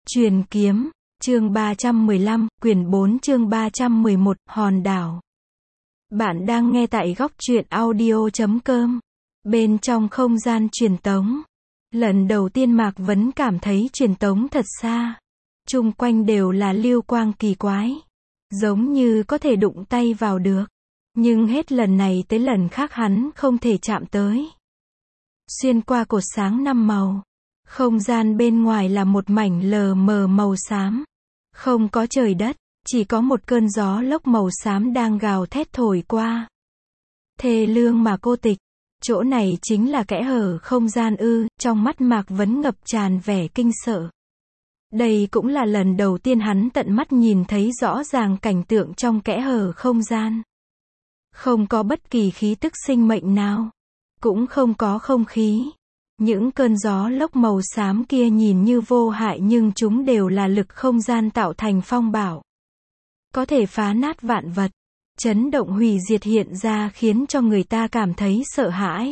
Truyền kiếm, chương 315, quyển 4 chương 311, hòn đảo. Bạn đang nghe tại góc truyện audio.com. Bên trong không gian truyền tống. Lần đầu tiên Mạc Vấn cảm thấy truyền tống thật xa. Chung quanh đều là lưu quang kỳ quái. Giống như có thể đụng tay vào được. Nhưng hết lần này tới lần khác hắn không thể chạm tới. Xuyên qua cột sáng 5 màu. Không gian bên ngoài là một mảnh lờ mờ màu xám. Không có trời đất, chỉ có một cơn gió lốc màu xám đang gào thét thổi qua. Thê lương mà cô tịch. Chỗ này chính là kẽ hở không gian ư, trong mắt Mạc Vấn ngập tràn vẻ kinh sợ. Đây cũng là lần đầu tiên hắn tận mắt nhìn thấy rõ ràng cảnh tượng trong kẽ hở không gian. Không có bất kỳ khí tức sinh mệnh nào. Cũng không có không khí. Những cơn gió lốc màu xám kia nhìn như vô hại nhưng chúng đều là lực không gian tạo thành phong bạo. Có thể phá nát vạn vật. Chấn động hủy diệt hiện ra khiến cho người ta cảm thấy sợ hãi.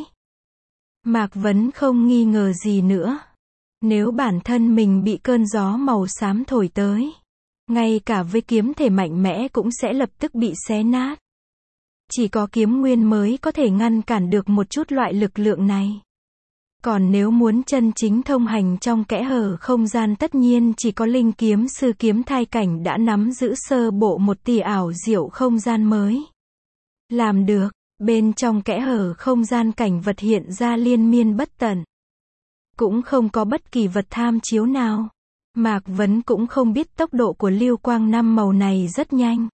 Mạc Vấn không nghi ngờ gì nữa. Nếu bản thân mình bị cơn gió màu xám thổi tới, ngay cả với kiếm thể mạnh mẽ cũng sẽ lập tức bị xé nát. Chỉ có kiếm nguyên mới có thể ngăn cản được một chút loại lực lượng này. Còn nếu muốn chân chính thông hành trong kẽ hở không gian tất nhiên chỉ có linh kiếm sư kiếm thai cảnh đã nắm giữ sơ bộ một tia ảo diệu không gian mới. Làm được, bên trong kẽ hở không gian cảnh vật hiện ra liên miên bất tận. Cũng không có bất kỳ vật tham chiếu nào. Mạc Vấn cũng không biết tốc độ của lưu quang 5 màu này rất nhanh.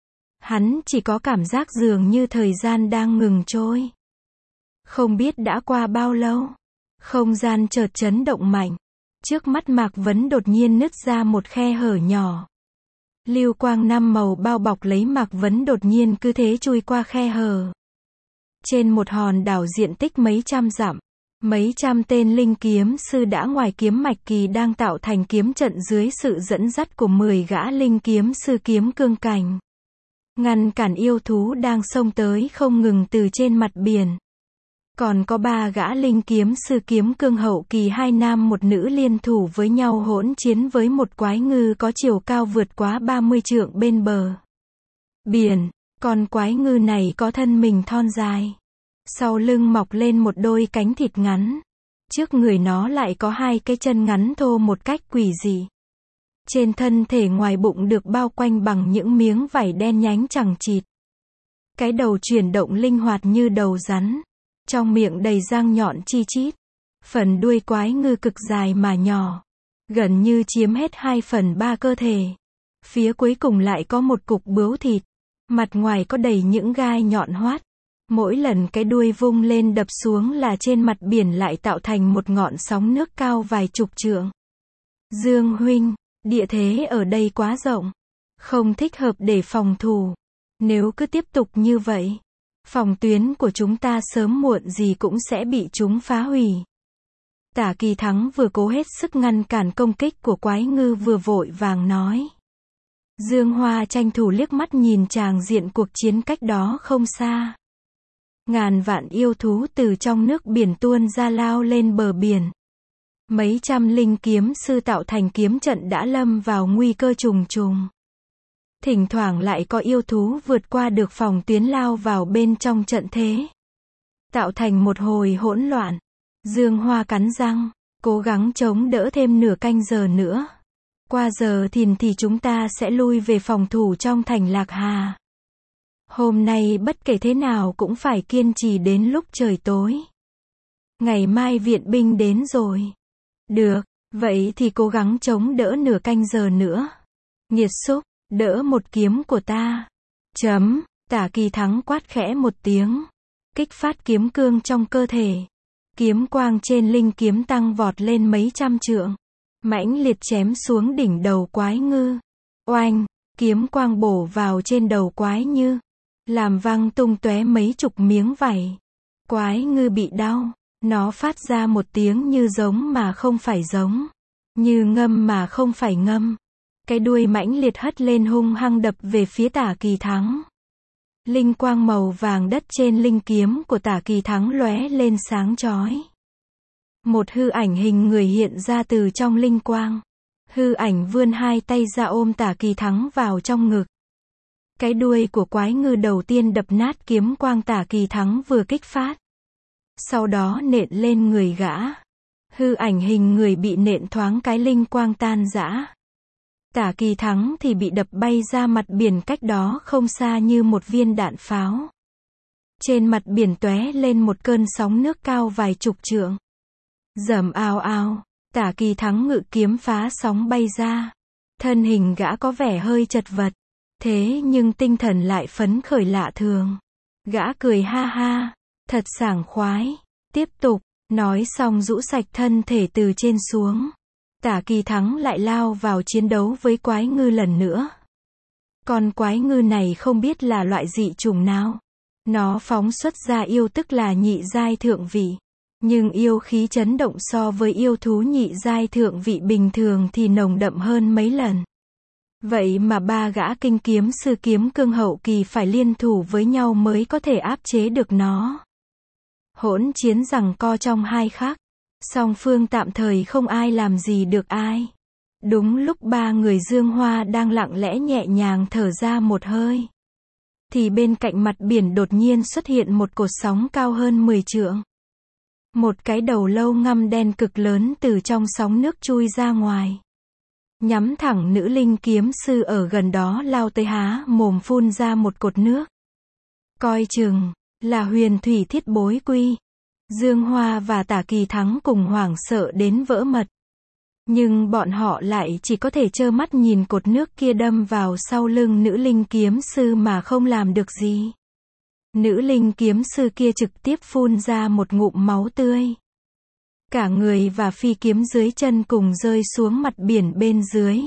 Hắn chỉ có cảm giác dường như thời gian đang ngừng trôi. Không biết đã qua bao lâu. Không gian chợt chấn động mạnh. Trước mắt Mạc Vấn đột nhiên nứt ra một khe hở nhỏ. Lưu quang 5 màu bao bọc lấy Mạc Vấn đột nhiên cứ thế chui qua khe hở. Trên một hòn đảo diện tích mấy trăm dặm. Mấy trăm tên linh kiếm sư đã ngoài kiếm mạch kỳ đang tạo thành kiếm trận dưới sự dẫn dắt của 10 gã linh kiếm sư kiếm cương cảnh. Ngăn cản yêu thú đang xông tới không ngừng từ trên mặt biển. Còn có 3 gã linh kiếm sư kiếm cương hậu kỳ 2 nam một nữ liên thủ với nhau hỗn chiến với một quái ngư có chiều cao vượt quá 30 trượng bên bờ biển. Con quái ngư này có thân mình thon dài. Sau lưng mọc lên một đôi cánh thịt ngắn. Trước người nó lại có 2 cái chân ngắn thô một cách quỷ dị. Trên thân thể ngoài bụng được bao quanh bằng những miếng vảy đen nhánh chằng chịt. Cái đầu chuyển động linh hoạt như đầu rắn. Trong miệng đầy răng nhọn chi chít. Phần đuôi quái ngư cực dài mà nhỏ. Gần như chiếm hết 2/3 cơ thể. Phía cuối cùng lại có một cục bướu thịt. Mặt ngoài có đầy những gai nhọn hoắt. Mỗi lần cái đuôi vung lên đập xuống là trên mặt biển lại tạo thành một ngọn sóng nước cao vài chục trượng. Dương huynh, địa thế ở đây quá rộng. Không thích hợp để phòng thủ. Nếu cứ tiếp tục như vậy, phòng tuyến của chúng ta sớm muộn gì cũng sẽ bị chúng phá hủy. Tả Kỳ Thắng vừa cố hết sức ngăn cản công kích của quái ngư vừa vội vàng nói. Dương Hoa tranh thủ liếc mắt nhìn tràng diện cuộc chiến cách đó không xa. Ngàn vạn yêu thú từ trong nước biển tuôn ra lao lên bờ biển. Mấy trăm linh kiếm sư tạo thành kiếm trận đã lâm vào nguy cơ trùng trùng. Thỉnh thoảng lại có yêu thú vượt qua được phòng tuyến lao vào bên trong trận thế. Tạo thành một hồi hỗn loạn. Dương Hoa cắn răng, cố gắng chống đỡ thêm nửa canh giờ nữa. Qua giờ thìn thì chúng ta sẽ lui về phòng thủ trong thành Lạc Hà. Hôm nay bất kể thế nào cũng phải kiên trì đến lúc trời tối. Ngày mai viện binh đến rồi. Được, vậy thì cố gắng chống đỡ nửa canh giờ nữa. Nghiệt xúc, đỡ một kiếm của ta. Tả Kỳ Thắng quát khẽ một tiếng. Kích phát kiếm cương trong cơ thể. Kiếm quang trên linh kiếm tăng vọt lên mấy trăm trượng. Mãnh liệt chém xuống đỉnh đầu quái ngư. Oanh, kiếm quang bổ vào trên đầu quái ngư. Làm văng tung tóe mấy chục miếng vảy. Quái ngư bị đau. Nó phát ra một tiếng như giống mà không phải giống. Như ngâm mà không phải ngâm. Cái đuôi mãnh liệt hất lên hung hăng đập về phía Tả Kỳ Thắng. Linh quang màu vàng đất trên linh kiếm của Tả Kỳ Thắng lóe lên sáng chói. Một hư ảnh hình người hiện ra từ trong linh quang. Hư ảnh vươn hai tay ra ôm Tả Kỳ Thắng vào trong ngực. Cái đuôi của quái ngư đầu tiên đập nát kiếm quang Tả Kỳ Thắng vừa kích phát. Sau đó nện lên người gã. Hư ảnh hình người bị nện thoáng cái linh quang tan rã. Tả Kỳ Thắng thì bị đập bay ra mặt biển cách đó không xa như một viên đạn pháo. Trên mặt biển tóe lên một cơn sóng nước cao vài chục trượng. Rầm ào ào, Tả Kỳ Thắng ngự kiếm phá sóng bay ra. Thân hình gã có vẻ hơi chật vật. Thế nhưng tinh thần lại phấn khởi lạ thường. Gã cười ha ha, thật sảng khoái. Tiếp tục, nói xong rũ sạch thân thể từ trên xuống. Tả Kỳ Thắng lại lao vào chiến đấu với quái ngư lần nữa. Con quái ngư này không biết là loại dị chủng nào. Nó phóng xuất ra yêu tức là nhị giai thượng vị. Nhưng yêu khí chấn động so với yêu thú nhị giai thượng vị bình thường thì nồng đậm hơn mấy lần. Vậy mà ba gã kinh kiếm sư kiếm cương hậu kỳ phải liên thủ với nhau mới có thể áp chế được nó. Hỗn chiến giằng co trong 2 khắc. Song phương tạm thời không ai làm gì được ai. Đúng lúc ba người Dương Hoa đang lặng lẽ nhẹ nhàng thở ra một hơi. Thì bên cạnh mặt biển đột nhiên xuất hiện một cột sóng cao hơn 10 trượng. Một cái đầu lâu ngăm đen cực lớn từ trong sóng nước chui ra ngoài. Nhắm thẳng nữ linh kiếm sư ở gần đó lao tới há mồm phun ra một cột nước. Coi chừng, là huyền thủy thiết bối quy. Dương Hoa và Tả Kỳ Thắng cùng hoảng sợ đến vỡ mật. Nhưng bọn họ lại chỉ có thể trơ mắt nhìn cột nước kia đâm vào sau lưng nữ linh kiếm sư mà không làm được gì. Nữ linh kiếm sư kia trực tiếp phun ra một ngụm máu tươi. Cả người và phi kiếm dưới chân cùng rơi xuống mặt biển bên dưới.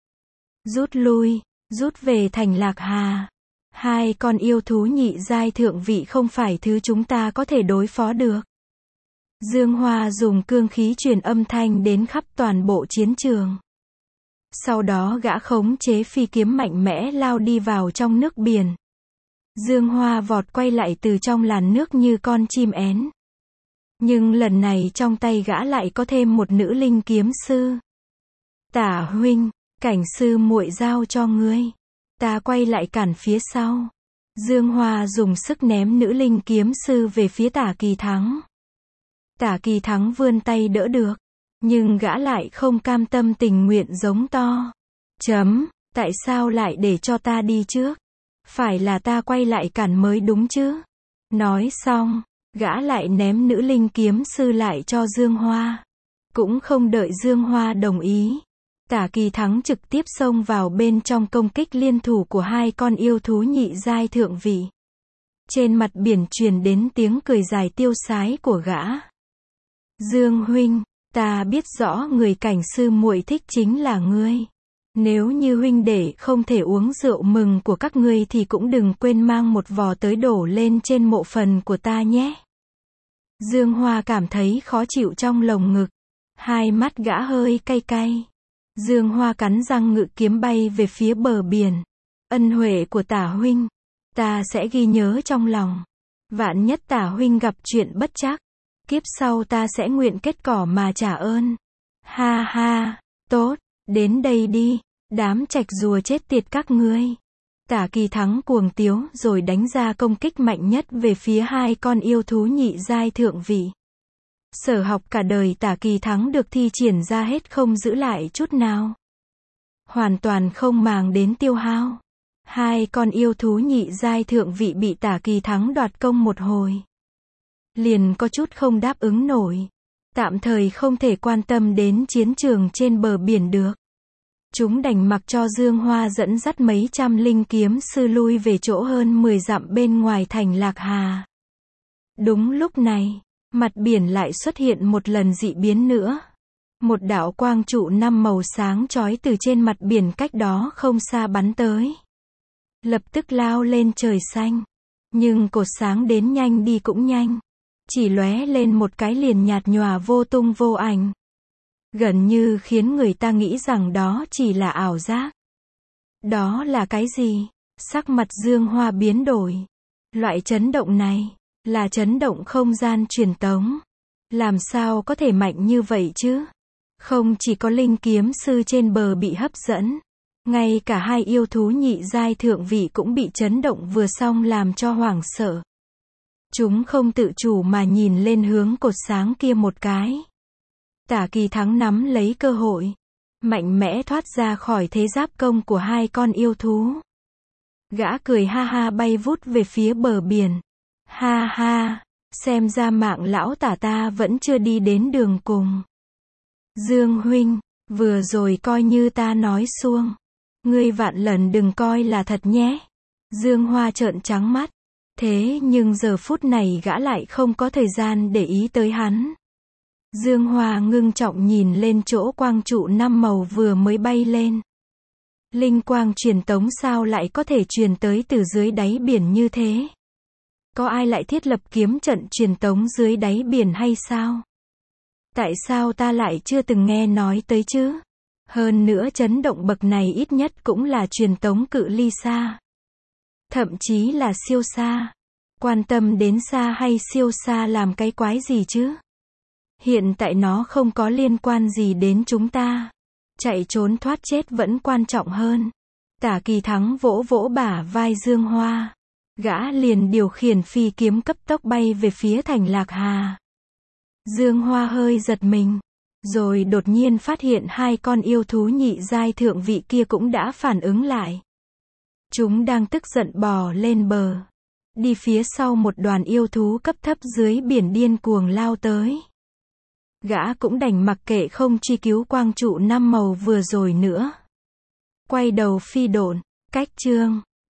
Rút lui, rút về thành Lạc Hà. 2 con yêu thú nhị giai thượng vị không phải thứ chúng ta có thể đối phó được. Dương Hoa dùng cương khí truyền âm thanh đến khắp toàn bộ chiến trường. Sau đó gã khống chế phi kiếm mạnh mẽ lao đi vào trong nước biển. Dương Hoa vọt quay lại từ trong làn nước như con chim én. Nhưng lần này trong tay gã lại có thêm một nữ linh kiếm sư. Tả huynh, cảnh sư muội giao cho ngươi. Ta quay lại cản phía sau. Dương Hoa dùng sức ném nữ linh kiếm sư về phía Tả Kỳ Thắng. Tả Kỳ Thắng vươn tay đỡ được. Nhưng gã lại không cam tâm tình nguyện giống to. Tại sao lại để cho ta đi trước? Phải là ta quay lại cản mới đúng chứ? Nói xong, gã lại ném nữ linh kiếm sư lại cho Dương Hoa. Cũng không đợi Dương Hoa đồng ý. Tả Kỳ Thắng trực tiếp xông vào bên trong công kích liên thủ của 2 con yêu thú nhị giai thượng vị. Trên mặt biển truyền đến tiếng cười dài tiêu sái của gã. Dương huynh, ta biết rõ người cảnh sư muội thích chính là ngươi. Nếu như huynh đệ không thể uống rượu mừng của các ngươi thì cũng đừng quên mang một vò tới đổ lên trên mộ phần của ta nhé. Dương Hoa cảm thấy khó chịu trong lồng ngực. 2 mắt gã hơi cay cay. Dương Hoa cắn răng ngự kiếm bay về phía bờ biển. Ân huệ của Tả huynh, ta sẽ ghi nhớ trong lòng. Vạn nhất Tả huynh gặp chuyện bất trắc, kiếp sau ta sẽ nguyện kết cỏ mà trả ơn. Ha ha, tốt, đến đây đi, đám trạch rùa chết tiệt các ngươi. Tả Kỳ Thắng cuồng tiếu rồi đánh ra công kích mạnh nhất về phía 2 con yêu thú nhị giai thượng vị. Sở học cả đời Tả Kỳ Thắng được thi triển ra hết không giữ lại chút nào. Hoàn toàn không màng đến tiêu hao. 2 con yêu thú nhị giai thượng vị bị Tả Kỳ Thắng đoạt công một hồi. Liền có chút không đáp ứng nổi. Tạm thời không thể quan tâm đến chiến trường trên bờ biển được. Chúng đành mặc cho Dương Hoa dẫn dắt mấy trăm linh kiếm sư lui về chỗ hơn 10 dặm bên ngoài thành Lạc Hà. Đúng lúc này, mặt biển lại xuất hiện một lần dị biến nữa. Một đạo quang trụ 5 màu sáng chói từ trên mặt biển cách đó không xa bắn tới. Lập tức lao lên trời xanh. Nhưng cột sáng đến nhanh đi cũng nhanh. Chỉ lóe lên một cái liền nhạt nhòa vô tung vô ảnh. Gần như khiến người ta nghĩ rằng đó chỉ là ảo giác. Đó là cái gì? Sắc mặt Dương Hoa biến đổi. Loại chấn động này là chấn động không gian truyền tống. Làm sao có thể mạnh như vậy chứ? Không chỉ có linh kiếm sư trên bờ bị hấp dẫn, ngay cả hai yêu thú nhị giai thượng vị cũng bị chấn động vừa xong làm cho hoảng sợ. Chúng không tự chủ mà nhìn lên hướng cột sáng kia một cái. Tả Kỳ Thắng nắm lấy cơ hội, mạnh mẽ thoát ra khỏi thế giáp công của hai con yêu thú. Gã cười ha ha bay vút về phía bờ biển. Ha ha, xem ra mạng lão Tả ta vẫn chưa đi đến đường cùng. Dương huynh, vừa rồi coi như ta nói suông. Ngươi vạn lần đừng coi là thật nhé. Dương Hoa trợn trắng mắt. Thế nhưng giờ phút này gã lại không có thời gian để ý tới hắn. Dương Hoa ngưng trọng nhìn lên chỗ quang trụ 5 màu vừa mới bay lên. Linh quang truyền tống sao lại có thể truyền tới từ dưới đáy biển như thế? Có ai lại thiết lập kiếm trận truyền tống dưới đáy biển hay sao? Tại sao ta lại chưa từng nghe nói tới chứ? Hơn nữa chấn động bậc này ít nhất cũng là truyền tống cự ly xa. Thậm chí là siêu xa. Quan tâm đến xa hay siêu xa làm cái quái gì chứ? Hiện tại nó không có liên quan gì đến chúng ta. Chạy trốn thoát chết vẫn quan trọng hơn. Tả Kỳ Thắng vỗ vỗ bả vai Dương Hoa. Gã liền điều khiển phi kiếm cấp tốc bay về phía thành Lạc Hà. Dương Hoa hơi giật mình. Rồi đột nhiên phát hiện hai con yêu thú nhị giai thượng vị kia cũng đã phản ứng lại. Chúng đang tức giận bò lên bờ. Đi phía sau một đoàn yêu thú cấp thấp dưới biển điên cuồng lao tới. Gã cũng đành mặc kệ không truy cứu quang trụ 5 màu vừa rồi nữa. Quay đầu phi độn, cách chương.